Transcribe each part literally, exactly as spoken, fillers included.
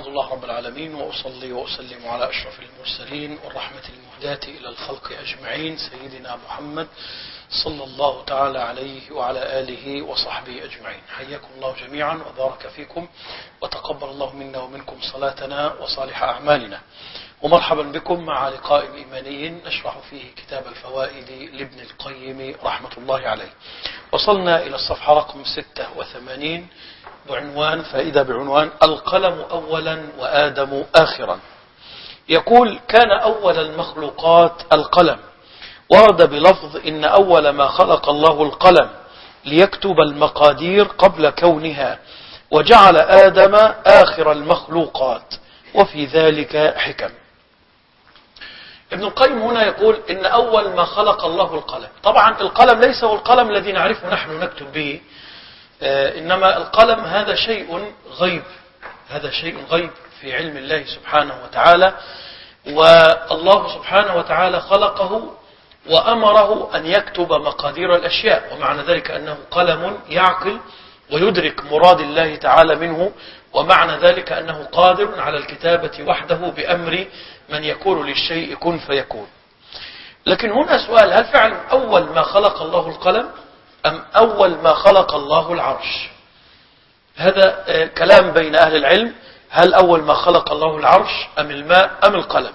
أحمد الله رب العالمين وأصلي وأسلم على أشرف المرسلين والرحمة المهداة إلى الخلق أجمعين سيدنا محمد صلى الله تعالى عليه وعلى آله وصحبه أجمعين. حياكم الله جميعا وبارك فيكم وتقبل الله منا ومنكم صلاتنا وصالح أعمالنا، ومرحبا بكم مع لقاء إيماني نشرح فيه كتاب الفوائد لابن القيم رحمة الله عليه. وصلنا إلى الصفحة رقم ستة وثمانين بعنوان فائدة بعنوان القلم أولا وآدم آخرا. يقول: كان أول المخلوقات القلم، ورد بلفظ إن أول ما خلق الله القلم ليكتب المقادير قبل كونها، وجعل آدم آخر المخلوقات، وفي ذلك حكم. ابن القيم هنا يقول إن أول ما خلق الله القلم. طبعا القلم ليس هو القلم الذي نعرفه نحن نكتب به، إنما القلم هذا شيء غيب، هذا شيء غيب في علم الله سبحانه وتعالى، والله سبحانه وتعالى خلقه وأمره أن يكتب مقادير الأشياء، ومعنى ذلك أنه قلم يعقل ويدرك مراد الله تعالى منه، ومعنى ذلك أنه قادر على الكتابة وحده بأمر من يقول للشيء كن فيكون. لكن هنا سؤال: هل فعلا أول ما خلق الله القلم أم أول ما خلق الله العرش؟ هذا كلام بين أهل العلم، هل أول ما خلق الله العرش أم الماء أم القلم؟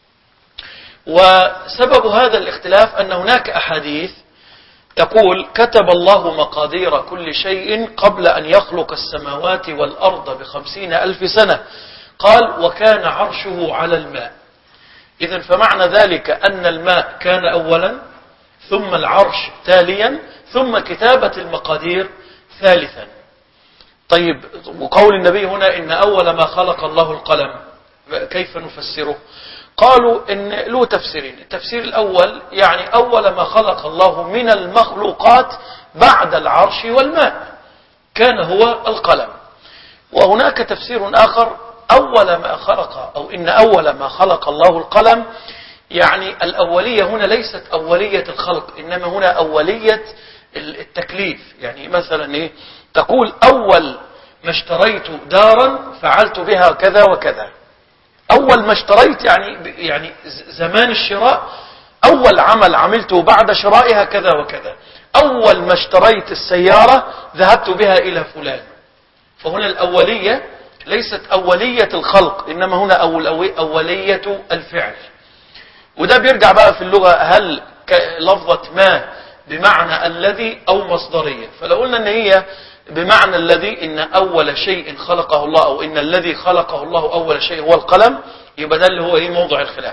وسبب هذا الاختلاف أن هناك أحاديث تقول: كتب الله مقادير كل شيء قبل أن يخلق السماوات والأرض بخمسين ألف سنة، قال: وكان عرشه على الماء. إذن فمعنى ذلك أن الماء كان أولا، ثم العرش تاليا، ثم كتابة المقادير ثالثا. طيب، وقول النبي هنا إن أول ما خلق الله القلم كيف نفسره؟ قالوا إن له تفسيرين. التفسير الأول يعني أول ما خلق الله من المخلوقات بعد العرش والماء كان هو القلم. وهناك تفسير آخر: أول ما خلق أو إن أول ما خلق الله القلم يعني الأولية هنا ليست أولية الخلق، إنما هنا أولية التكليف. يعني مثلا إيه؟ تقول: أول ما اشتريت دارا فعلت بها كذا وكذا. أول ما اشتريت يعني يعني زمان الشراء، أول عمل عملته بعد شرائها كذا وكذا. أول ما اشتريت السيارة ذهبت بها إلى فلان. فهنا الأولية ليست أولية الخلق، إنما هنا أولية الفعل. وده بيرجع بقى في اللغة هل لفظة ما بمعنى الذي أو مصدرية. فلو قلنا إن هي بمعنى الذي، إن أول شيء خلقه الله أو إن الذي خلقه الله أول شيء هو القلم، يبقى ده اللي هو إيه موضع الخلاف.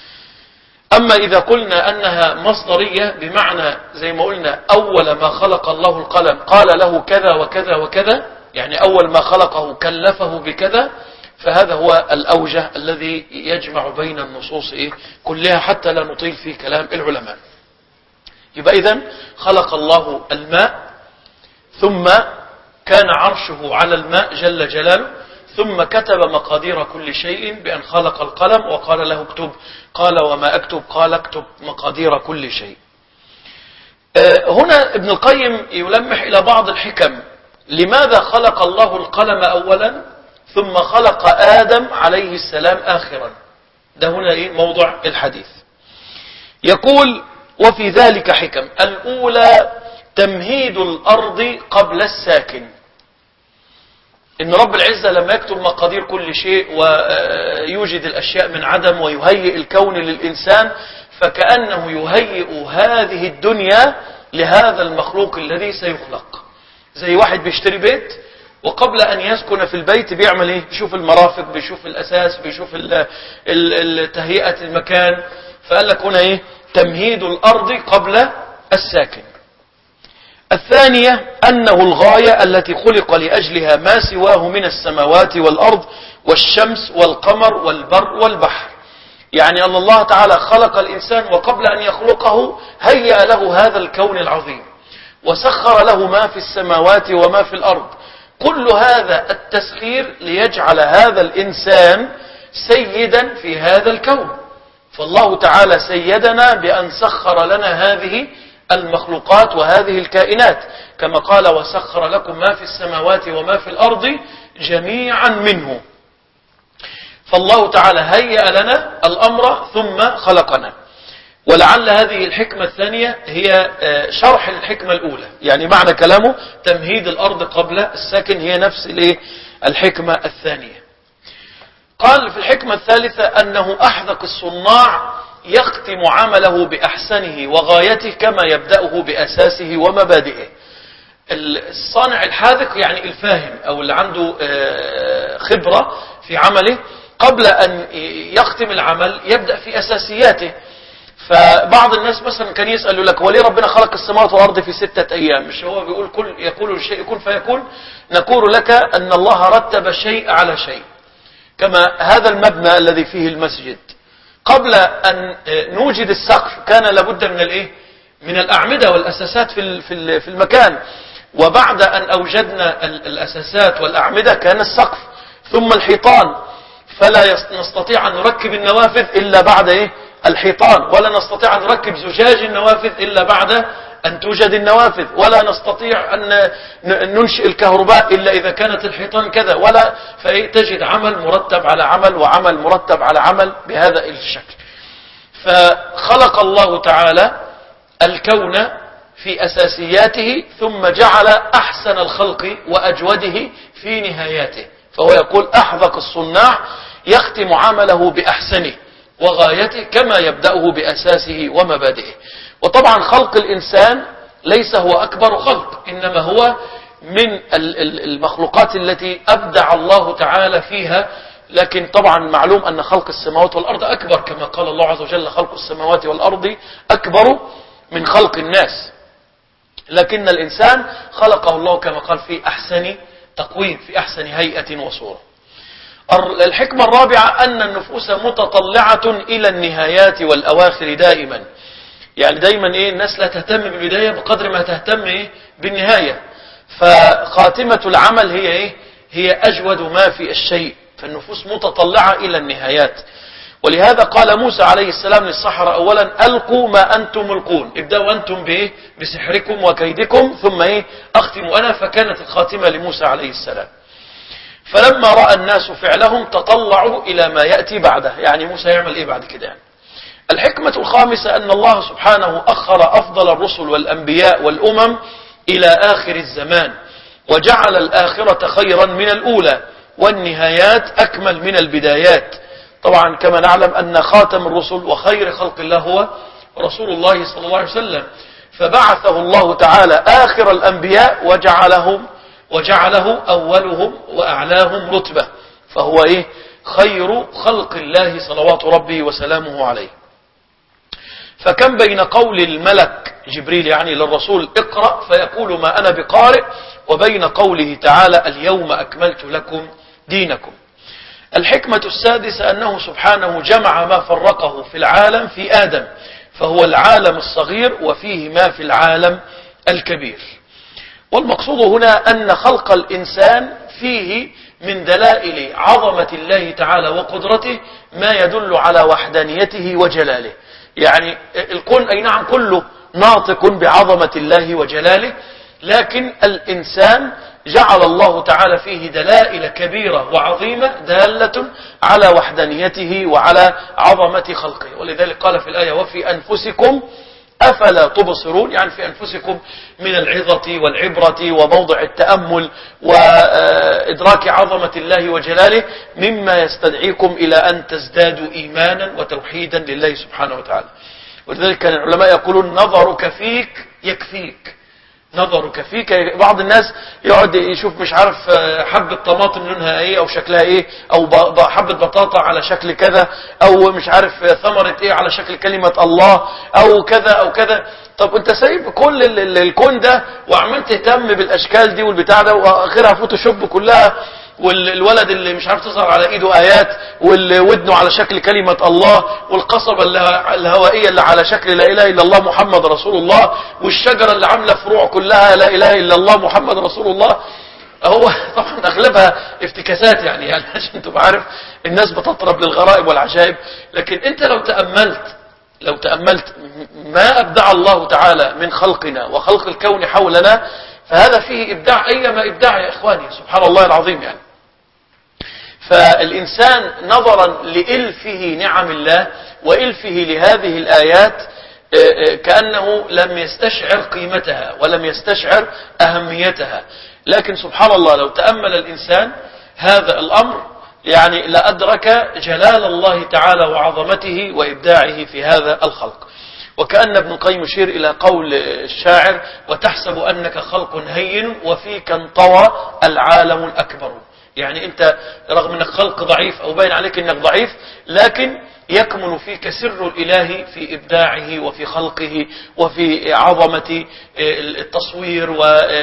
أما إذا قلنا أنها مصدرية بمعنى زي ما قلنا أول ما خلق الله القلم قال له كذا وكذا وكذا، يعني أول ما خلقه كلفه بكذا، فهذا هو الأوجه الذي يجمع بين النصوص إيه كلها حتى لا نطيل في كلام العلماء. يبقى إذن خلق الله الماء، ثم كان عرشه على الماء جل جلاله، ثم كتب مقادير كل شيء بأن خلق القلم وقال له اكتب. قال: وما أكتب؟ قال: اكتب مقادير كل شيء. هنا ابن القيم يلمح إلى بعض الحكم. لماذا خلق الله القلم أولا ثم خلق آدم عليه السلام آخرا؟ ده هنا إيه موضع الحديث. يقول: وفي ذلك حكم. الأولى تمهيد الأرض قبل الساكن. إن رب العزة لما يكتب مقادير كل شيء ويوجد الأشياء من عدم ويهيئ الكون للإنسان، فكأنه يهيئ هذه الدنيا لهذا المخلوق الذي سيخلق. زي واحد بيشتري بيت، وقبل أن يسكن في البيت بيعمل إيه؟ بيشوف المرافق، بيشوف الأساس، بيشوف تهيئة المكان. فقال لك هنا إيه؟ تمهيد الأرض قبل الساكن. الثانية أنه الغاية التي خلق لأجلها ما سواه من السماوات والأرض والشمس والقمر والبر والبحر. يعني أن الله تعالى خلق الإنسان، وقبل أن يخلقه هيأ له هذا الكون العظيم، وسخر له ما في السماوات وما في الأرض. كل هذا التسخير ليجعل هذا الإنسان سيدا في هذا الكون. فالله تعالى سيدنا بأن سخر لنا هذه المخلوقات وهذه الكائنات، كما قال: وسخر لكم ما في السماوات وما في الأرض جميعا منه. فالله تعالى هيأ لنا الأمر ثم خلقنا. ولعل هذه الحكمة الثانية هي شرح الحكمة الأولى، يعني معنى كلامه تمهيد الأرض قبل السكن هي نفس الحكمة الثانية. قال في الحكمة الثالثة أنه أحذق الصناع يختم عمله بأحسنه وغايته كما يبدأه بأساسه ومبادئه. الصانع الحاذق يعني الفاهم أو اللي عنده خبرة في عمله، قبل أن يختم العمل يبدأ في أساسياته. فبعض الناس مثلا كان يسأل لك وليه ربنا خلق السماوات والأرض في ستة أيام؟ مش هو بيقول كل يقول الشيء كن فيكون؟ نقول لك أن الله رتب شيء على شيء، كما هذا المبنى الذي فيه المسجد قبل أن نوجد السقف كان لابد من الإيه؟ من الأعمدة والأساسات في في المكان، وبعد أن أوجدنا الأساسات والأعمدة كان السقف ثم الحيطان، فلا نستطيع أن نركب النوافذ إلا بعد إيه؟ الحيطان، ولا نستطيع أن نركب زجاج النوافذ إلا بعد أن توجد النوافذ، ولا نستطيع أن ننشئ الكهرباء إلا إذا كانت الحيطان كذا، ولا فتجد عمل مرتب على عمل وعمل مرتب على عمل بهذا الشكل. فخلق الله تعالى الكون في أساسياته ثم جعل أحسن الخلق وأجوده في نهاياته، فهو يقول أحذق الصناع يختم عمله بأحسنه وغايته كما يبدأه بأساسه ومبادئه. وطبعا خلق الإنسان ليس هو أكبر خلق، إنما هو من المخلوقات التي أبدع الله تعالى فيها، لكن طبعا معلوم أن خلق السماوات والأرض أكبر، كما قال الله عز وجل خلق السماوات والأرض أكبر من خلق الناس، لكن الإنسان خلقه الله كما قال في أحسن تقويم، في أحسن هيئة وصورة. الحكمة الرابعة أن النفوس متطلعة إلى النهايات والأواخر دائما، يعني دايما إيه الناس لا تهتم بالبداية بقدر ما تهتم إيه بالنهاية، فخاتمة العمل هي إيه هي أجود ما في الشيء، فالنفوس متطلعة إلى النهايات. ولهذا قال موسى عليه السلام للسحرة أولا ألقوا ما أنتم ملقون، ابدأوا أنتم بإيه بسحركم وكيدكم ثم إيه أختم أنا، فكانت الخاتمة لموسى عليه السلام. فلما رأى الناس فعلهم تطلعوا إلى ما يأتي بعده، يعني موسى يعمل إيه بعد كده يعني. الحكمة الخامسة أن الله سبحانه أخر أفضل الرسل والأنبياء والأمم إلى آخر الزمان، وجعل الآخرة خيرا من الأولى والنهايات أكمل من البدايات. طبعا كما نعلم أن خاتم الرسل وخير خلق الله هو رسول الله صلى الله عليه وسلم، فبعثه الله تعالى آخر الأنبياء وجعلهم وجعله أولهم وأعلاهم رتبة، فهو إيه خير خلق الله صلوات ربه وسلامه عليه. فكم بين قول الملك جبريل يعني للرسول اقرأ فيقول ما أنا بقارئ، وبين قوله تعالى اليوم أكملت لكم دينكم. الحكمة السادسة أنه سبحانه جمع ما فرقه في العالم في آدم، فهو العالم الصغير وفيه ما في العالم الكبير. والمقصود هنا أن خلق الإنسان فيه من دلائل عظمة الله تعالى وقدرته ما يدل على وحدانيته وجلاله، يعني الكون أي نعم كله ناطق بعظمة الله وجلاله، لكن الإنسان جعل الله تعالى فيه دلائل كبيرة وعظيمة دالة على وحدانيته وعلى عظمة خلقه. ولذلك قال في الآية وفي أنفسكم أفلا تبصرون، يعني في أنفسكم من العظة والعبرة وموضع التأمل وإدراك عظمة الله وجلاله مما يستدعيكم إلى أن تزدادوا إيمانا وتوحيدا لله سبحانه وتعالى. ولذلك كان العلماء يقولون نظرك فيك يكفيك، نظرك فيك. بعض الناس يقعد يشوف مش عارف حبة طماطم لونها ايه او شكلها ايه، او حبة بطاطا على شكل كذا، او مش عارف ثمرة ايه على شكل كلمة الله او كذا او كذا. طب انت سايب كل الكون ده وعمال تهتم بالاشكال دي والبتاع ده، واخرها فوتوشوب كلها، والولد اللي مش عارف تظهر على ايده ايات، والودنه على شكل كلمة الله، والقصبة الهوائية اللي على شكل لا اله الا الله محمد رسول الله، والشجرة اللي عاملة فروع كلها لا اله الا الله محمد رسول الله. هو طبعا اغلبها افتكاسات يعني, يعني عشان تبقى عارف الناس بتطرب للغرائب والعجائب. لكن انت لو تأملت لو تأملت ما ابدع الله تعالى من خلقنا وخلق الكون حولنا، فهذا فيه إبداع أيما إبداع يا إخواني، سبحان الله العظيم يعني. فالإنسان نظرا لإلفه نعم الله وإلفه لهذه الآيات كأنه لم يستشعر قيمتها ولم يستشعر أهميتها. لكن سبحان الله لو تأمل الإنسان هذا الأمر يعني لأدرك جلال الله تعالى وعظمته وإبداعه في هذا الخلق. وكأن ابن القيم يشير إلى قول الشاعر: وتحسب أنك خلق هين وفيك انطوى العالم الأكبر. يعني أنت رغم أنك خلق ضعيف أو باين عليك أنك ضعيف، لكن يكمن فيك سر الإله في إبداعه وفي خلقه وفي عظمة التصوير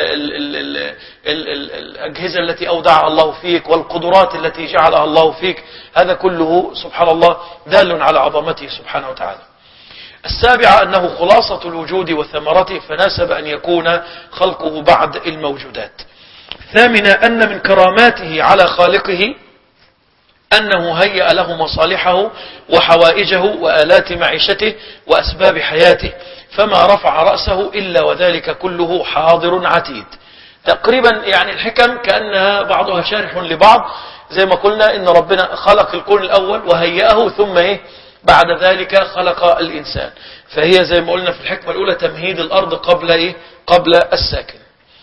والأجهزة التي أودعها الله فيك والقدرات التي جعلها الله فيك. هذا كله سبحان الله دال على عظمته سبحانه وتعالى. السابعة أنه خلاصة الوجود وثمرته، فناسب أن يكون خلقه بعد الموجودات. ثامنة أن من كراماته على خالقه أنه هيأ له مصالحه وحوائجه وآلات معيشته وأسباب حياته، فما رفع رأسه إلا وذلك كله حاضر عتيد. تقريبا يعني الحكم كأنها بعضها شارح لبعض، زي ما قلنا إن ربنا خلق الكون الأول وهيأه، ثم إيه بعد ذلك خلق الإنسان. فهي زي ما قلنا في الحكمة الأولى تمهيد الأرض قبل إيه قبل الساكن.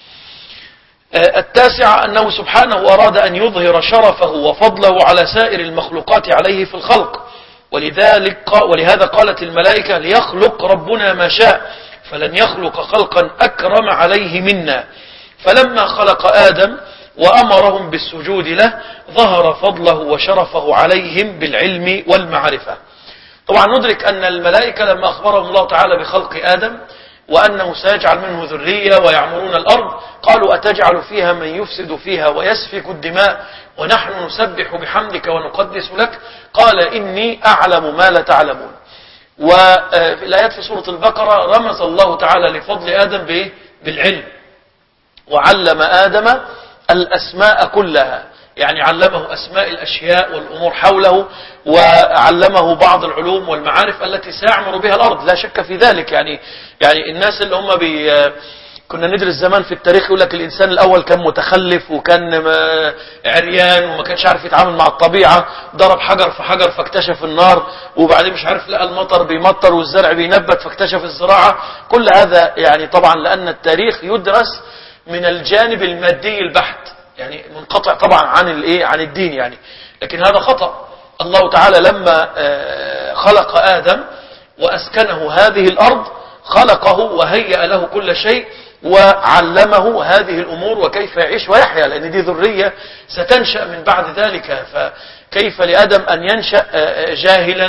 التاسعة أنه سبحانه أراد أن يظهر شرفه وفضله على سائر المخلوقات عليه في الخلق، ولذلك ولهذا قالت الملائكة: ليخلق ربنا ما شاء فلن يخلق خلقا أكرم عليه منا. فلما خلق آدم وأمرهم بالسجود له ظهر فضله وشرفه عليهم بالعلم والمعرفة. طبعا ندرك أن الملائكة لما أخبرهم الله تعالى بخلق آدم وأنه سيجعل منه ذرية ويعمرون الأرض، قالوا: أتجعل فيها من يفسد فيها ويسفك الدماء ونحن نسبح بحمدك ونقدس لك؟ قال: إني أعلم ما لا تعلمون. وفي الآيات في سورة البقرة رمز الله تعالى لفضل آدم بالعلم، وعلم آدم الأسماء كلها، يعني علمه أسماء الأشياء والأمور حوله، وعلمه بعض العلوم والمعارف التي سيعمر بها الأرض، لا شك في ذلك. يعني يعني الناس اللي هم بي كنا ندرس زمان في التاريخ يقول لك الإنسان الأول كان متخلف وكان عريان وما كانش عارف يتعامل مع الطبيعة، ضرب حجر في حجر فاكتشف النار، وبعدين مش عارف لقى المطر بيمطر والزرع بينبت فاكتشف الزراعة. كل هذا يعني طبعا لأن التاريخ يدرس من الجانب المادي البحت، يعني منقطع طبعا عن الايه عن الدين يعني. لكن هذا خطأ. الله تعالى لما خلق آدم وأسكنه هذه الأرض خلقه وهيأ له كل شيء وعلمه هذه الأمور وكيف يعيش ويحيا، لأن دي ذرية ستنشأ من بعد ذلك. فكيف لآدم أن ينشأ جاهلا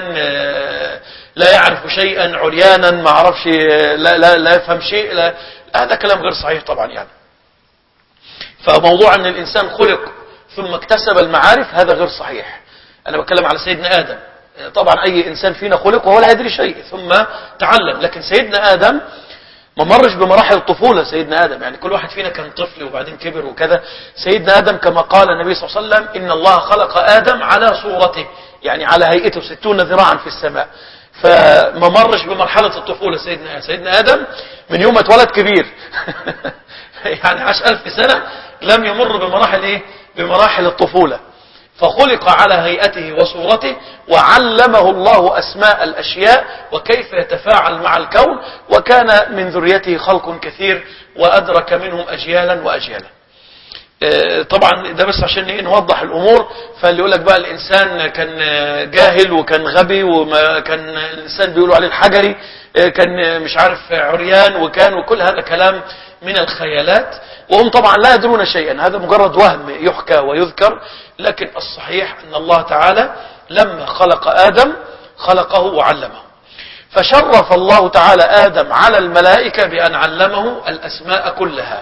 لا يعرف شيئا، عريانا ما عرفش، لا, لا, لا يفهم شيء؟ لا، هذا كلام غير صحيح طبعا يعني. فموضوع أن الإنسان خلق ثم اكتسب المعارف هذا غير صحيح. أنا بتكلم على سيدنا آدم. طبعا أي إنسان فينا خلق وهو لا يدري شيء ثم تعلم، لكن سيدنا آدم ما مرش بمراحل الطفولة. سيدنا آدم يعني كل واحد فينا كان طفل وبعدين كبر وكذا. سيدنا آدم كما قال النبي صلى الله عليه وسلم: إن الله خلق آدم على صورته، يعني على هيئته ستون ذراعا في السماء. فما مرش بمرحلة الطفولة سيدنا آدم. سيدنا آدم من يوم اتولد كبير يعني عاش ألف سنة لم يمر بمراحل إيه؟ بمراحل الطفولة. فخلق على هيئته وصورته، وعلمه الله أسماء الأشياء وكيف يتفاعل مع الكون، وكان من ذريته خلق كثير وأدرك منهم أجيالا وأجيالا. طبعا ده بس عشان نوضح الأمور. فاللي يقول لك بقى الإنسان كان جاهل وكان غبي وما كان الإنسان بيقولوا عليه الحجري، كان مش عارف عريان وكان، وكل هذا كلام من الخيالات، وهم طبعا لا يدرون شيئا. هذا مجرد وهم يحكى ويذكر. لكن الصحيح أن الله تعالى لما خلق آدم خلقه وعلمه. فشرف الله تعالى آدم على الملائكة بأن علمه الأسماء كلها،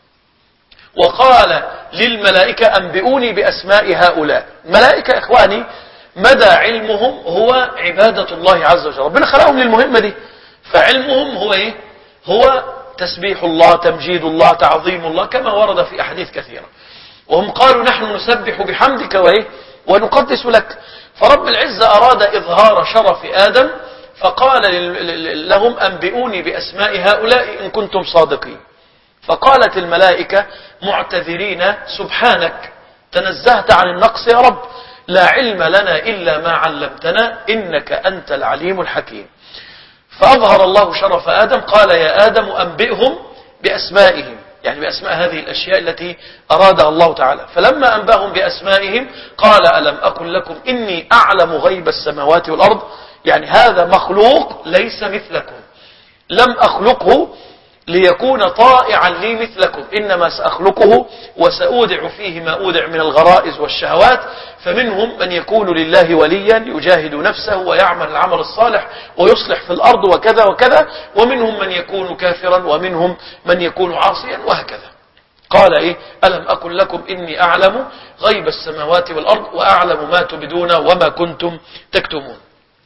وقال للملائكة: أنبئوني بأسماء هؤلاء. الملائكة إخواني مدى علمهم هو عبادة الله عز وجل. ربنا خلقهم للمهمة دي، فعلمهم هو إيه؟ هو تسبيح الله، تمجيد الله، تعظيم الله، كما ورد في أحاديث كثيرة. وهم قالوا: نحن نسبح بحمدك وإيه؟ ونقدس لك. فرب العزة أراد إظهار شرف آدم فقال لهم: أنبئوني بأسماء هؤلاء إن كنتم صادقين. فقالت الملائكة معتذرين: سبحانك تنزهت عن النقص يا رب، لا علم لنا إلا ما علمتنا إنك أنت العليم الحكيم. فأظهر الله شرف آدم، قال يا آدم أنبئهم بأسمائهم، يعني بأسماء هذه الأشياء التي أرادها الله تعالى. فلما أنبأهم بأسمائهم قال ألم أقل لكم إني أعلم غيب السماوات والأرض، يعني هذا مخلوق ليس مثلكم، لم أخلقه ليكون طائعا لي مثلكم، إنما سأخلقه وسأودع فيه ما أودع من الغرائز والشهوات، فمنهم من يكون لله وليا يجاهد نفسه ويعمل العمل الصالح ويصلح في الأرض وكذا وكذا، ومنهم من يكون كافرا ومنهم من يكون عاصيا وهكذا. قال إيه ألم أقل لكم إني أعلم غيب السماوات والأرض وأعلم ما تبدون وما كنتم تكتمون.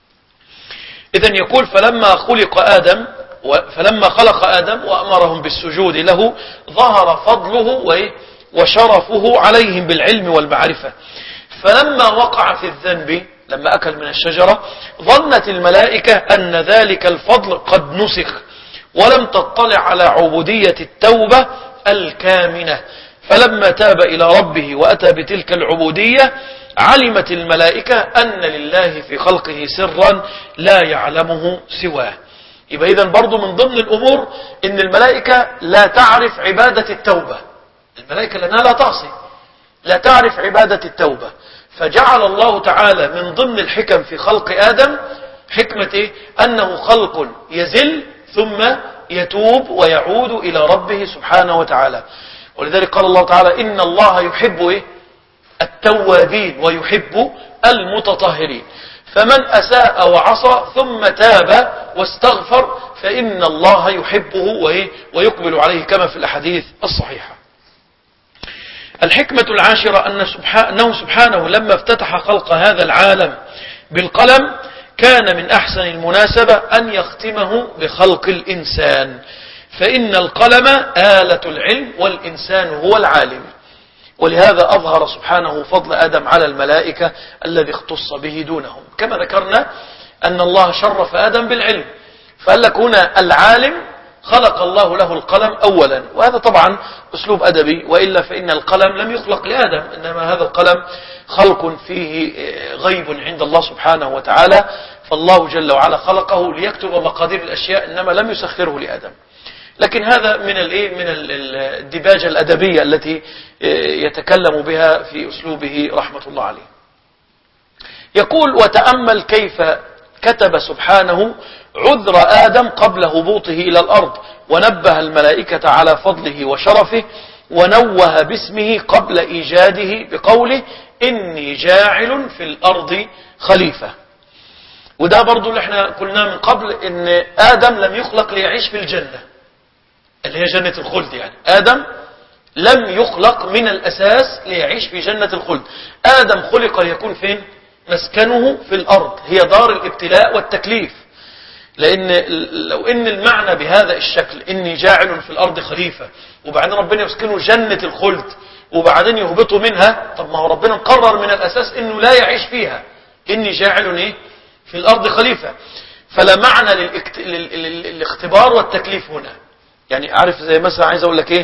إذن يقول فلما خلق آدم فلما خلق آدم وأمرهم بالسجود له ظهر فضله وشرفه عليهم بالعلم والمعرفة. فلما وقع في الذنب لما أكل من الشجرة ظنت الملائكة أن ذلك الفضل قد نسخ ولم تطلع على عبودية التوبة الكامنة، فلما تاب إلى ربه وأتى بتلك العبودية علمت الملائكة أن لله في خلقه سرا لا يعلمه سواه. يبقى إذن برضو من ضمن الأمور إن الملائكة لا تعرف عبادة التوبة، الملائكة لأنها لا تعصي لا تعرف عبادة التوبة، فجعل الله تعالى من ضمن الحكم في خلق آدم حكمة إيه؟ أنه خلق يزل ثم يتوب ويعود إلى ربه سبحانه وتعالى. ولذلك قال الله تعالى إن الله يحب إيه؟ التوابين ويحب المتطهرين، فمن أساء وعصى ثم تاب واستغفر فإن الله يحبه ويقبل عليه كما في الأحاديث الصحيحة. الحكمة العاشرة أنه سبحانه لما افتتح خلق هذا العالم بالقلم كان من أحسن المناسبة أن يختمه بخلق الإنسان، فإن القلم آلة العلم والإنسان هو العالم. ولهذا أظهر سبحانه فضل آدم على الملائكة الذي اختص به دونهم، كما ذكرنا أن الله شرف آدم بالعلم، فقال لك هنا العالم خلق الله له القلم أولا، وهذا طبعا أسلوب أدبي، وإلا فإن القلم لم يخلق لآدم، إنما هذا القلم خلق فيه غيب عند الله سبحانه وتعالى، فالله جل وعلا خلقه ليكتب مقادير الأشياء، إنما لم يسخره لآدم. لكن هذا من الايه من الدباجة الأدبية التي يتكلم بها في أسلوبه رحمة الله عليه. يقول وتأمل كيف كتب سبحانه عذر آدم قبل هبوطه إلى الأرض، ونبه الملائكة على فضله وشرفه، ونوه باسمه قبل إيجاده بقوله إني جاعل في الأرض خليفة. وده برضو اللي احنا قلنا من قبل إن آدم لم يخلق ليعيش في الجنة اللي هي جنة الخلد، يعني آدم لم يخلق من الأساس ليعيش في جنة الخلد، آدم خلق ليكون فين؟ مسكنه في الأرض، هي دار الابتلاء والتكليف. لأن لو إن المعنى بهذا الشكل إني جاعل في الأرض خليفة وبعدين ربنا يسكنه جنة الخلد وبعدين يهبطوا منها، طب ما هو ربنا مقرر من الأساس إنه لا يعيش فيها، إني جاعل إيه؟ في الأرض خليفة، فلا معنى للاكت... للاختبار والتكليف هنا. يعني عارف زي مثلا عايز أقول لك إيه،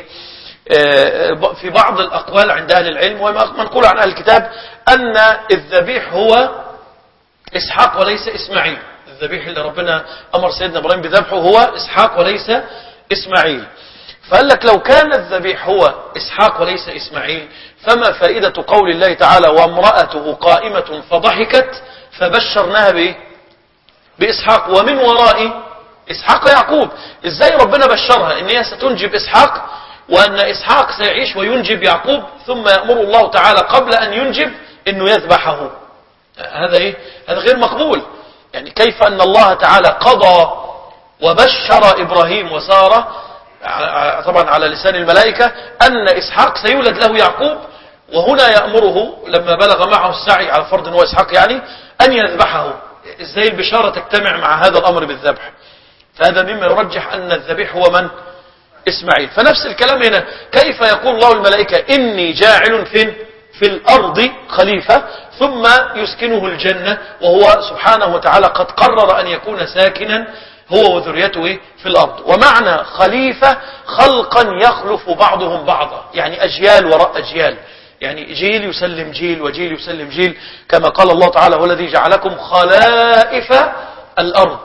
في بعض الأقوال عند أهل العلم ومنقول عن أهل الكتاب أن الذبيح هو إسحاق وليس إسماعيل، الذبيح اللي ربنا أمر سيدنا إبراهيم بذبحه هو إسحاق وليس إسماعيل. فقال لك لو كان الذبيح هو إسحاق وليس إسماعيل فما فائدة قول الله تعالى وامرأته قائمة فضحكت فبشرناها بإيه؟ بإسحاق ومن وراء إسحاق يعقوب. إزاي ربنا بشرها إن هي ستنجب إسحاق وأن إسحاق سيعيش وينجب يعقوب، ثم يأمر الله تعالى قبل أن ينجب إنه يذبحه؟ هذا إيه؟ هذا غير مقبول. يعني كيف أن الله تعالى قضى وبشر إبراهيم وسارة طبعا على لسان الملائكة أن إسحاق سيولد له يعقوب، وهنا يأمره لما بلغ معه السعي على فرض أنه إسحاق يعني أن يذبحه. إزاي البشارة تجتمع مع هذا الأمر بالذبح؟ فهذا مما يرجح أن الذبيح هو من؟ إسماعيل. فنفس الكلام هنا، كيف يقول الله الملائكة إني جاعل فين؟ في الأرض خليفة ثم يسكنه الجنة، وهو سبحانه وتعالى قد قرر أن يكون ساكنا هو وذريته في الأرض. ومعنى خليفة خلقا يخلف بعضهم بعضا، يعني أجيال وراء أجيال، يعني جيل يسلم جيل وجيل يسلم جيل، كما قال الله تعالى هو الذي جعلكم خلائف الأرض.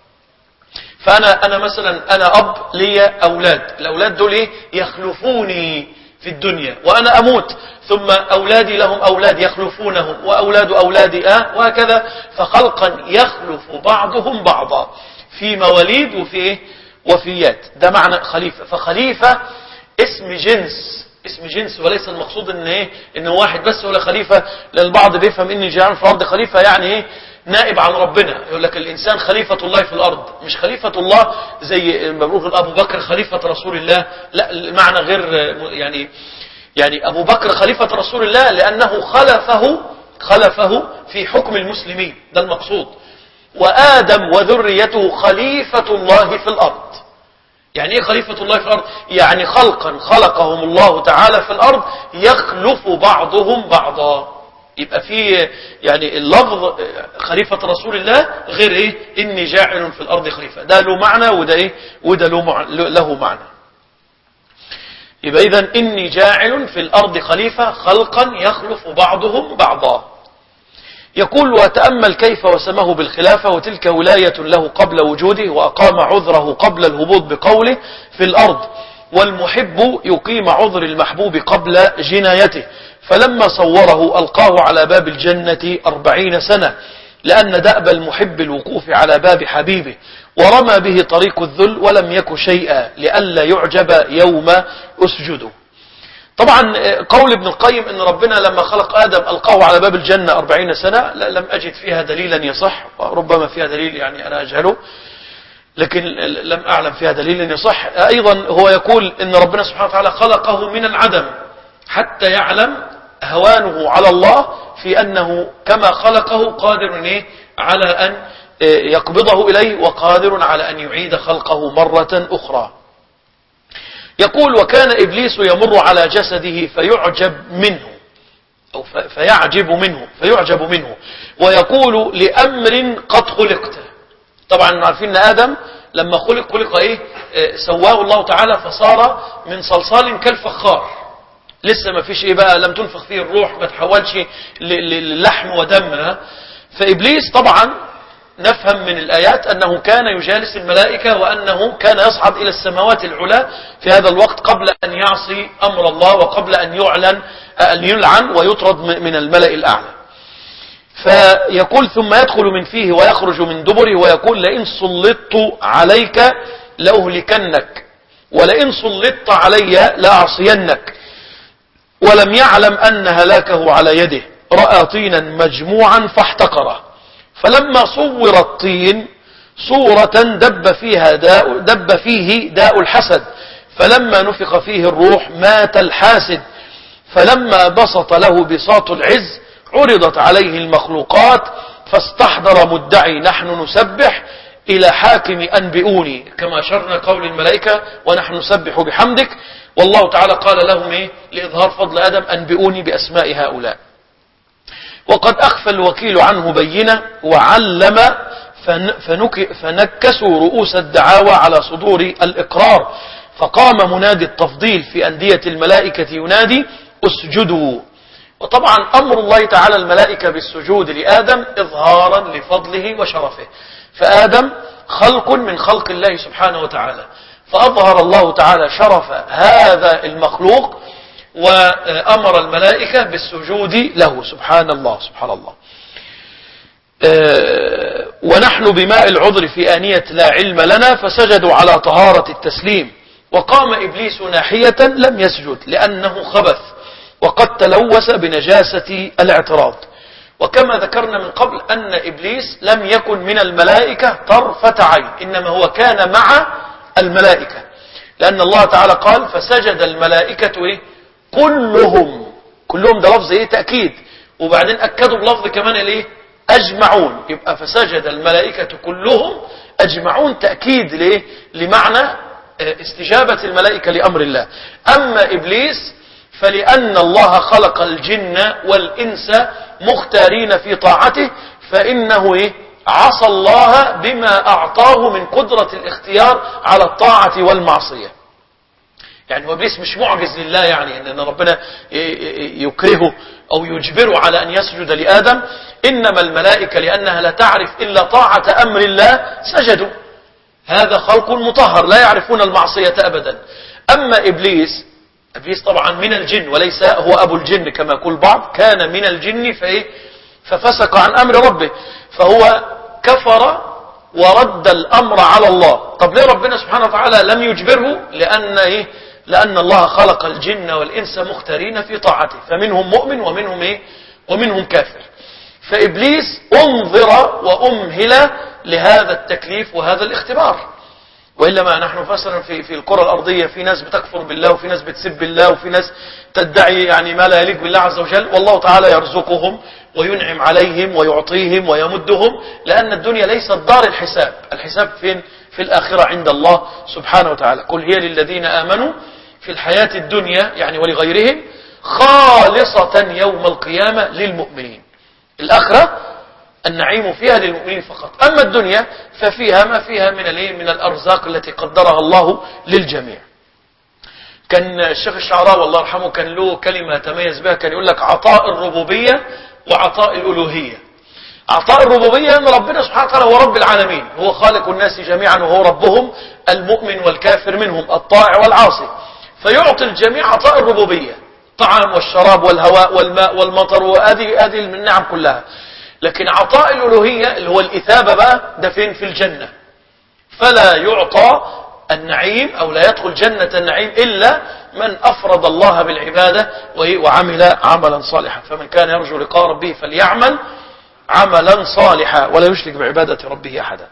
فأنا أنا مثلا أنا أب لي أولاد، الأولاد دول إيه؟ يخلفوني في الدنيا وأنا أموت، ثم أولادي لهم أولاد يخلفونهم وأولاد أولادي آه وهكذا، فخلقا يخلف بعضهم بعضا في مواليد وفي وفيات. ده معنى خليفة. فخليفة اسم جنس، اسم جنس، وليس المقصود ان ايه ان واحد بس ولا خليفة. للبعض بيفهم ان جعل في الارض خليفة يعني ايه نائب عن ربنا، يقول لك الانسان خليفة الله في الارض. مش خليفة الله زي ما بيقول ابو بكر خليفة رسول الله، لا المعنى غير يعني. يعني ابو بكر خليفة رسول الله لانه خلفه خلفه في حكم المسلمين، ده المقصود. وآدم وذريته خليفة الله في الارض. يعني ايه خليفة الله في الارض؟ يعني خلقا خلقهم الله تعالى في الارض يخلف بعضهم بعضا. يبقى في يعني اللفظ خليفة رسول الله غير ايه اني جاعل في الارض خليفة، ده له معنى وده ايه وده له معنى. يبقى اذا اني جاعل في الارض خليفة خلقا يخلف بعضهم بعضا. يقول وتأمل كيف وسمه بالخلافة، وتلك ولاية له قبل وجوده، وأقام عذره قبل الهبوط بقوله في الأرض، والمحب يقيم عذر المحبوب قبل جنايته، فلما صوره ألقاه على باب الجنة أربعين سنة، لأن دأب المحب الوقوف على باب حبيبه، ورمى به طريق الذل ولم يك شيئا لئلا يعجب يوم أسجده. طبعا قول ابن القيم ان ربنا لما خلق آدم ألقاه على باب الجنة أربعين سنة، لم أجد فيها دليلا يصح، وربما فيها دليل يعني أنا أجهله، لكن لم أعلم فيها دليل يصح. أيضا هو يقول ان ربنا سبحانه وتعالى خلقه من العدم حتى يعلم هوانه على الله في أنه كما خلقه قادر على أن يقبضه إليه، وقادر على أن يعيد خلقه مرة أخرى. يقول وكان إبليس يمر على جسده فيعجب منه أو فيعجب منه فيعجب منه ويقول لأمر قد خلقته. طبعا عارفين أن آدم لما خلق خلق إيه سواه الله تعالى فصار من صلصال كالفخار، لسه ما فيش إيه بقى، لم تنفخ فيه الروح، ما تحولش للحم ودم. فإبليس طبعا نفهم من الآيات أنه كان يجالس الملائكة، وأنه كان يصعد إلى السماوات العلى في هذا الوقت قبل أن يعصي أمر الله، وقبل أن يعلن أن يلعن ويطرد من الملأ الأعلى. فيقول ثم يدخل من فيه ويخرج من دبره، ويقول لئن سلطت عليك لأهلكنك، ولئن سلطت علي لأعصينك. ولم يعلم أن هلاكه على يده، رأى طينا مجموعا فاحتقره، فلما صور الطين صورة دب فيها داء دب فيه داء الحسد، فلما نفخ فيه الروح مات الحاسد، فلما بسط له بساط العز عرضت عليه المخلوقات، فاستحضر مدعي نحن نسبح إلى حاكم أنبئوني، كما أشرنا قول الملائكة ونحن نسبح بحمدك. والله تعالى قال لهم إيه لإظهار فضل آدم أنبئوني بأسماء هؤلاء. وقد أخفى الوكيل عنه بينة وعلم فنك فنكسوا رؤوس الدعاوى على صدور الإقرار، فقام منادي التفضيل في أندية الملائكة ينادي اسجدوا. وطبعا أمر الله تعالى الملائكة بالسجود لآدم إظهارا لفضله وشرفه، فآدم خلق من خلق الله سبحانه وتعالى، فأظهر الله تعالى شرف هذا المخلوق وأمر الملائكة بالسجود له. سبحان الله سبحان الله. أه ونحن بماء العذر في آنية لا علم لنا، فسجدوا على طهارة التسليم. وقام إبليس ناحية لم يسجد لأنه خبث، وقد تلوث بنجاسة الاعتراض. وكما ذكرنا من قبل أن إبليس لم يكن من الملائكة طرفة عين، إنما هو كان مع الملائكة، لأن الله تعالى قال فسجد الملائكة إيه؟ كلهم. كلهم ده لفظ ايه تأكيد، وبعدين أكدوا بلفظ كمان الايه أجمعون، يبقى فسجد الملائكة كلهم أجمعون تأكيد ليه لمعنى استجابة الملائكة لأمر الله. أما إبليس فلأن الله خلق الجن والإنس مختارين في طاعته، فإنه إيه عصى الله بما أعطاه من قدرة الاختيار على الطاعة والمعصية. يعني هو إبليس مش معجز لله، يعني أن ربنا يكرهه أو يجبره على أن يسجد لآدم، إنما الملائكة لأنها لا تعرف إلا طاعة أمر الله سجدوا. هذا خلق مطهر لا يعرفون المعصية أبدا. أما إبليس، إبليس طبعا من الجن وليس هو أبو الجن كما يقول بعض، كان من الجن فإيه ففسق عن أمر ربه، فهو كفر ورد الأمر على الله. طب ليه ربنا سبحانه وتعالى لم يجبره؟ لأن إيه؟ لأن الله خلق الجن والإنس مختارين في طاعته، فمنهم مؤمن ومنهم إيه؟ ومنهم كافر. فإبليس أنظر وأمهل لهذا التكليف وهذا الاختبار، وإلا ما نحن فسرا في في الكرة الأرضية في ناس بتكفر بالله وفي ناس بتسب الله وفي ناس تدعي يعني ما لا يليق بالله عز وجل، والله تعالى يرزقهم وينعم عليهم ويعطيهم ويمدهم، لأن الدنيا ليست دار الحساب. الحساب فين؟ في الآخرة عند الله سبحانه وتعالى. قل هي للذين آمنوا في الحياة الدنيا يعني ولغيرهم خالصة يوم القيامة للمؤمنين. الآخرة النعيم فيها للمؤمنين فقط، أما الدنيا ففيها ما فيها من من الأرزاق التي قدرها الله للجميع. كان الشيخ الشعراوي الله يرحمه كان له كلمة تميز بها، كان يقول لك عطاء الربوبية وعطاء الألوهية. عطاء الربوبية أن ربنا سبحانه وتعالى هو رب العالمين، هو خالق الناس جميعا وهو ربهم، المؤمن والكافر منهم، الطائع والعاصي، فيعطي الجميع عطاء الربوبية، طعام والشراب والهواء والماء والمطر وهذه هذه النعم كلها. لكن عطاء الألوهية اللي هو الإثابة بقى ده فين؟ في الجنة. فلا يعطى النعيم أو لا يدخل جنة النعيم إلا من أفرد الله بالعبادة وعمل عملا صالحا. فمن كان يرجو لقاء ربه فليعمل عملا صالحا ولا يشرك بعبادة ربه أحدا.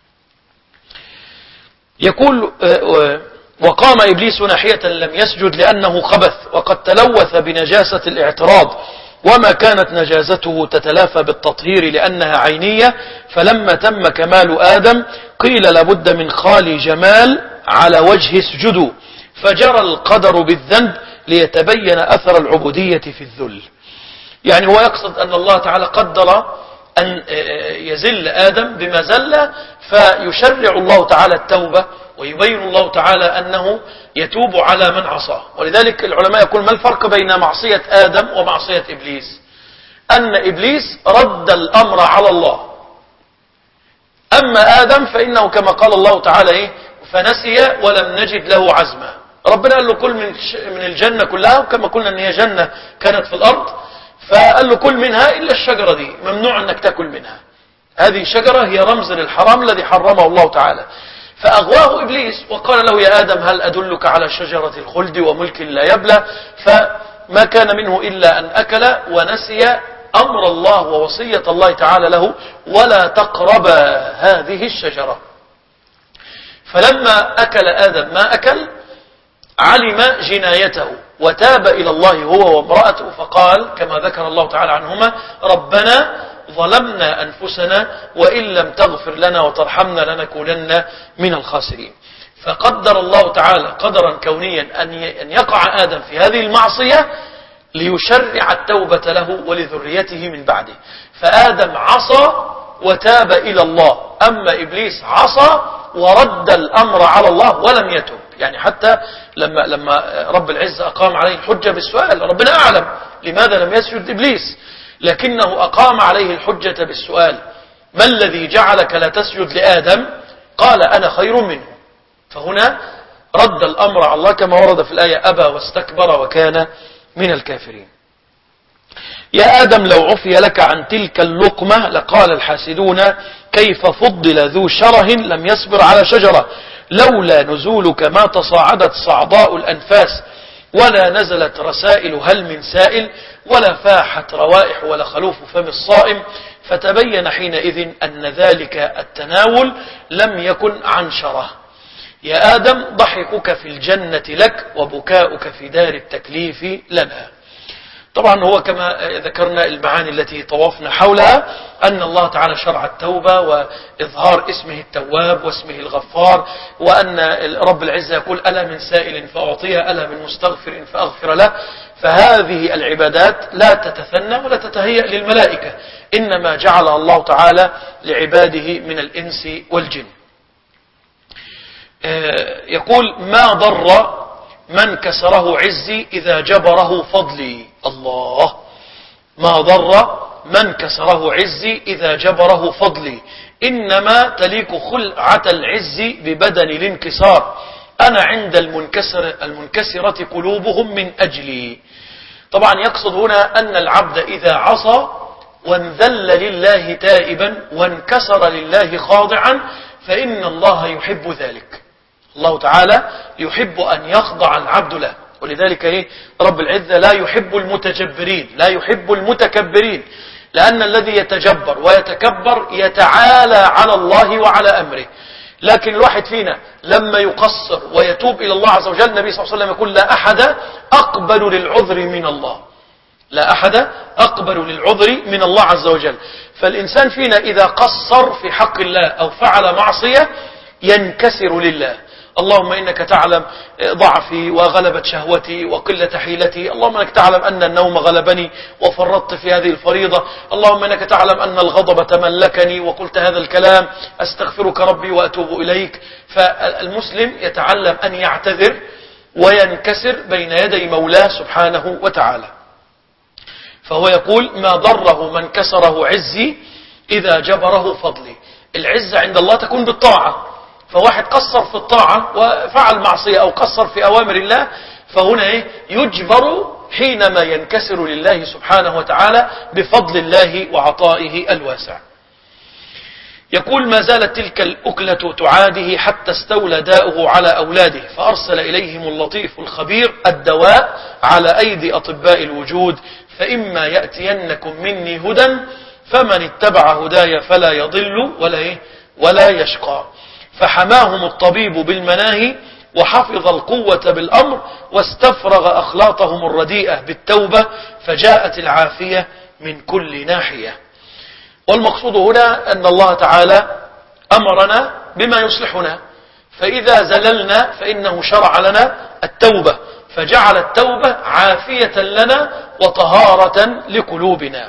يقول وقام إبليس ناحية لم يسجد لأنه خبث وقد تلوث بنجاسة الاعتراض، وما كانت نجازته تتلافى بالتطهير لأنها عينية، فلما تم كمال آدم قيل لابد من خالي جمال على وجه اسجدوا، فجرى القدر بالذنب ليتبين أثر العبودية في الذل. يعني هو يقصد أن الله تعالى قدر أن يزل آدم بما زل، فيشرع الله تعالى التوبة ويبين الله تعالى أنه يتوب على من عصاه. ولذلك العلماء يقول ما الفرق بين معصية آدم ومعصية إبليس؟ أن إبليس رد الأمر على الله، أما آدم فإنه كما قال الله تعالى إيه؟ فنسي ولم نجد له عزما. ربنا قال له كل من من الجنة كلها، وكما قلنا أن هي جنة كانت في الأرض، فقال له كل منها إلا الشجرة دي ممنوع أنك تأكل منها. هذه الشجرة هي رمز للحرام الذي حرمه الله تعالى، فأغواه إبليس وقال له يا آدم هل أدلك على شجرة الخلد وملك لا يبلى، فما كان منه إلا أن أكل ونسي أمر الله ووصية الله تعالى له ولا تقرب هذه الشجرة. فلما أكل آدم ما أكل علم جنايته وتاب إلى الله هو وامرأته، فقال كما ذكر الله تعالى عنهما ربنا ظلمنا أنفسنا وإن لم تغفر لنا وترحمنا لنكونن من الخاسرين. فقدر الله تعالى قدرا كونيا أن يقع آدم في هذه المعصية ليشرع التوبة له ولذريته من بعده. فآدم عصى وتاب إلى الله، أما إبليس عصى ورد الأمر على الله ولم يتب. يعني حتى لما لما رب العزة أقام عليه الحجة بالسؤال، ربنا أعلم لماذا لم يسجد إبليس، لكنه أقام عليه الحجة بالسؤال ما الذي جعلك لا تسجد لآدم؟ قال أنا خير منه. فهنا رد الأمر على الله كما ورد في الآية أبى واستكبر وكان من الكافرين. يا آدم لو عفي لك عن تلك اللقمة لقال الحاسدون كيف فضل ذو شره لم يصبر على شجرة، لولا نزولك ما تصاعدت صعداء الأنفاس ولا نزلت رسائل هل من سائل ولا فاحت روائح ولا خلوف فم الصائم، فتبين حينئذ أن ذلك التناول لم يكن عن شره. يا آدم ضحكك في الجنة لك وبكاؤك في دار التكليف لنا. طبعا هو كما ذكرنا المعاني التي طوفنا حولها أن الله تعالى شرع التوبة وإظهار اسمه التواب واسمه الغفار، وأن رب العزة يقول ألا من سائل فأعطيه ألا من مستغفر فأغفر له. فهذه العبادات لا تتثنى ولا تتهيأ للملائكة، إنما جعلها الله تعالى لعباده من الإنس والجن. يقول ما ضر من كسره عزي إذا جبره فضلي. الله، ما ضر من كسره عزي إذا جبره فضلي، إنما تليك خلعة العز ببدن الانكسار، أنا عند المنكسر المنكسرة قلوبهم من أجلي. طبعا يقصد هنا أن العبد إذا عصى وانذل لله تائبا وانكسر لله خاضعا فإن الله يحب ذلك. الله تعالى يحب أن يخضع العبد له، ولذلك إيه رب العزة لا يحب المتجبرين، لا يحب المتكبرين، لأن الذي يتجبر ويتكبر يتعالى على الله وعلى أمره. لكن الواحد فينا لما يقصر ويتوب إلى الله عز وجل، النبي صلى الله عليه وسلم يقول لا أحد أقبل للعذر من الله، لا أحد أقبل للعذر من الله عز وجل. فالإنسان فينا إذا قصر في حق الله أو فعل معصية ينكسر لله. اللهم إنك تعلم ضعفي وغلبة شهوتي وقلة حيلتي، اللهم إنك تعلم أن النوم غلبني وفرطت في هذه الفريضة، اللهم إنك تعلم أن الغضب تملكني وقلت هذا الكلام، أستغفرك ربي وأتوب إليك. فالمسلم يتعلم أن يعتذر وينكسر بين يدي مولاه سبحانه وتعالى. فهو يقول ما ضره من كسره عزي إذا جبره فضلي. العزة عند الله تكون بالطاعة، فواحد قصر في الطاعة وفعل معصية أو قصر في أوامر الله، فهنا إيه يجبر حينما ينكسر لله سبحانه وتعالى بفضل الله وعطائه الواسع. يقول ما زالت تلك الأكلة تعاده حتى استولى داؤه على أولاده، فأرسل إليهم اللطيف الخبير الدواء على أيدي أطباء الوجود، فإما يأتينكم مني هدى فمن اتبع هداي فلا يضل ولا إيه ولا يشقى. فحماهم الطبيب بالمناهي وحفظ القوة بالأمر واستفرغ أخلاطهم الرديئة بالتوبة، فجاءت العافية من كل ناحية. والمقصود هنا أن الله تعالى أمرنا بما يصلحنا، فإذا زللنا فإنه شرع لنا التوبة، فجعل التوبة عافية لنا وطهارة لقلوبنا.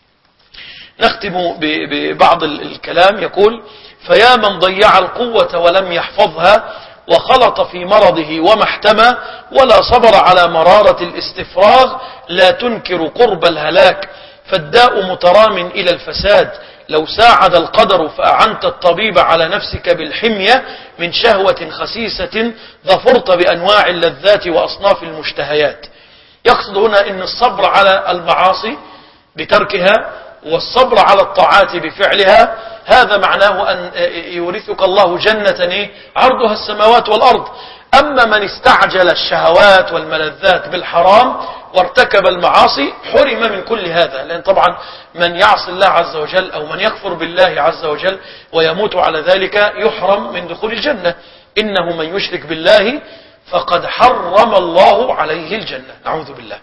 نختم ببعض الكلام. يقول فيا من ضيع القوة ولم يحفظها وخلط في مرضه وما احتمى ولا صبر على مرارة الاستفراغ، لا تنكر قرب الهلاك، فالداء مترام إلى الفساد، لو ساعد القدر فأعنت الطبيب على نفسك بالحمية من شهوة خسيسة ظفرت بأنواع اللذات وأصناف المشتهيات. يقصد هنا أن الصبر على المعاصي بتركها والصبر على الطاعات بفعلها، هذا معناه أن يورثك الله جنة عرضها السماوات والأرض. أما من استعجل الشهوات والملذات بالحرام وارتكب المعاصي حرم من كل هذا، لأن طبعا من يعصي الله عز وجل أو من يكفر بالله عز وجل ويموت على ذلك يحرم من دخول الجنة. إنه من يشرك بالله فقد حرم الله عليه الجنة، نعوذ بالله.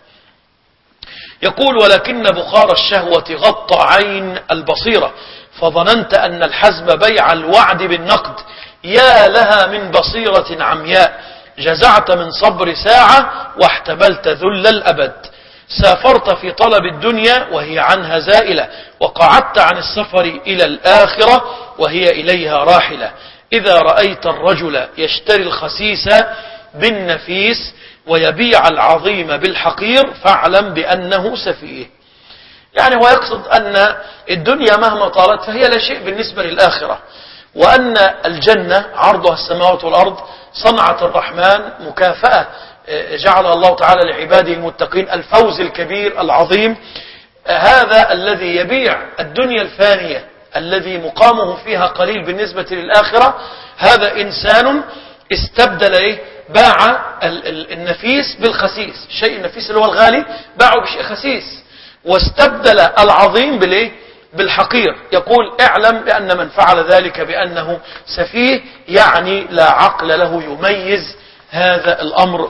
يقول ولكن بخار الشهوة غطى عين البصيرة، فظننت أن الحزم بيع الوعد بالنقد، يا لها من بصيرة عمياء، جزعت من صبر ساعة واحتملت ذل الأبد، سافرت في طلب الدنيا وهي عنها زائلة، وقعدت عن السفر إلى الآخرة وهي إليها راحلة. إذا رأيت الرجل يشتري الخسيس بالنفيس ويبيع العظيم بالحقير فاعلم بأنه سفيه. يعني هو يقصد أن الدنيا مهما طالت فهي لا شيء بالنسبة للآخرة، وأن الجنة عرضها السماوات والأرض صنعة الرحمن مكافأة جعلها الله تعالى لعباده المتقين، الفوز الكبير العظيم. هذا الذي يبيع الدنيا الفانية الذي مقامه فيها قليل بالنسبة للآخرة، هذا إنسان استبدل إيه؟ باع النفيس بالخسيس، الشيء النفيس اللي هو الغالي باعه بشيء خسيس، واستبدل العظيم بالإيه؟ بالحقير. يقول اعلم بأن من فعل ذلك بأنه سفيه، يعني لا عقل له يميز هذا الأمر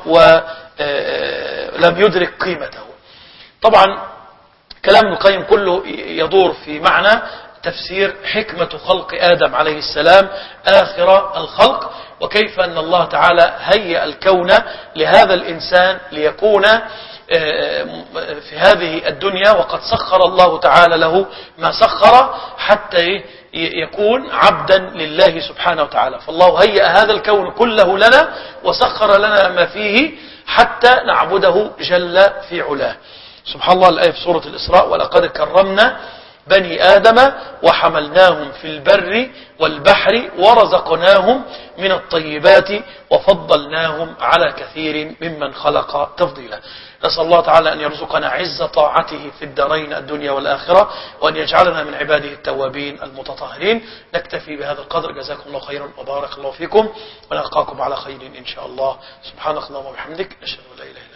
ولم يدرك قيمته. طبعا كلام ابن القيم كله يدور في معنى تفسير حكمة خلق آدم عليه السلام آخر الخلق، وكيف أن الله تعالى هيأ الكون لهذا الإنسان ليكون في هذه الدنيا، وقد سخر الله تعالى له ما سخر حتى يكون عبدا لله سبحانه وتعالى. فالله هيأ هذا الكون كله لنا وسخر لنا ما فيه حتى نعبده جل في علاه. سبحان الله، الآية في سورة الإسراء: ولقد كرمنا بني آدم وحملناهم في البر والبحر ورزقناهم من الطيبات وفضلناهم على كثير ممن خلق تفضيلا. نسأل الله تعالى أن يرزقنا عز طاعته في الدارين الدنيا والآخرة، وأن يجعلنا من عباده التوابين المتطهرين. نكتفي بهذا القدر. جزاكم الله خيرا وبارك الله فيكم، ونلقاكم على خير إن شاء الله. سبحانك اللهم وبحمدك، نشهد أن لا إله إلا أنت.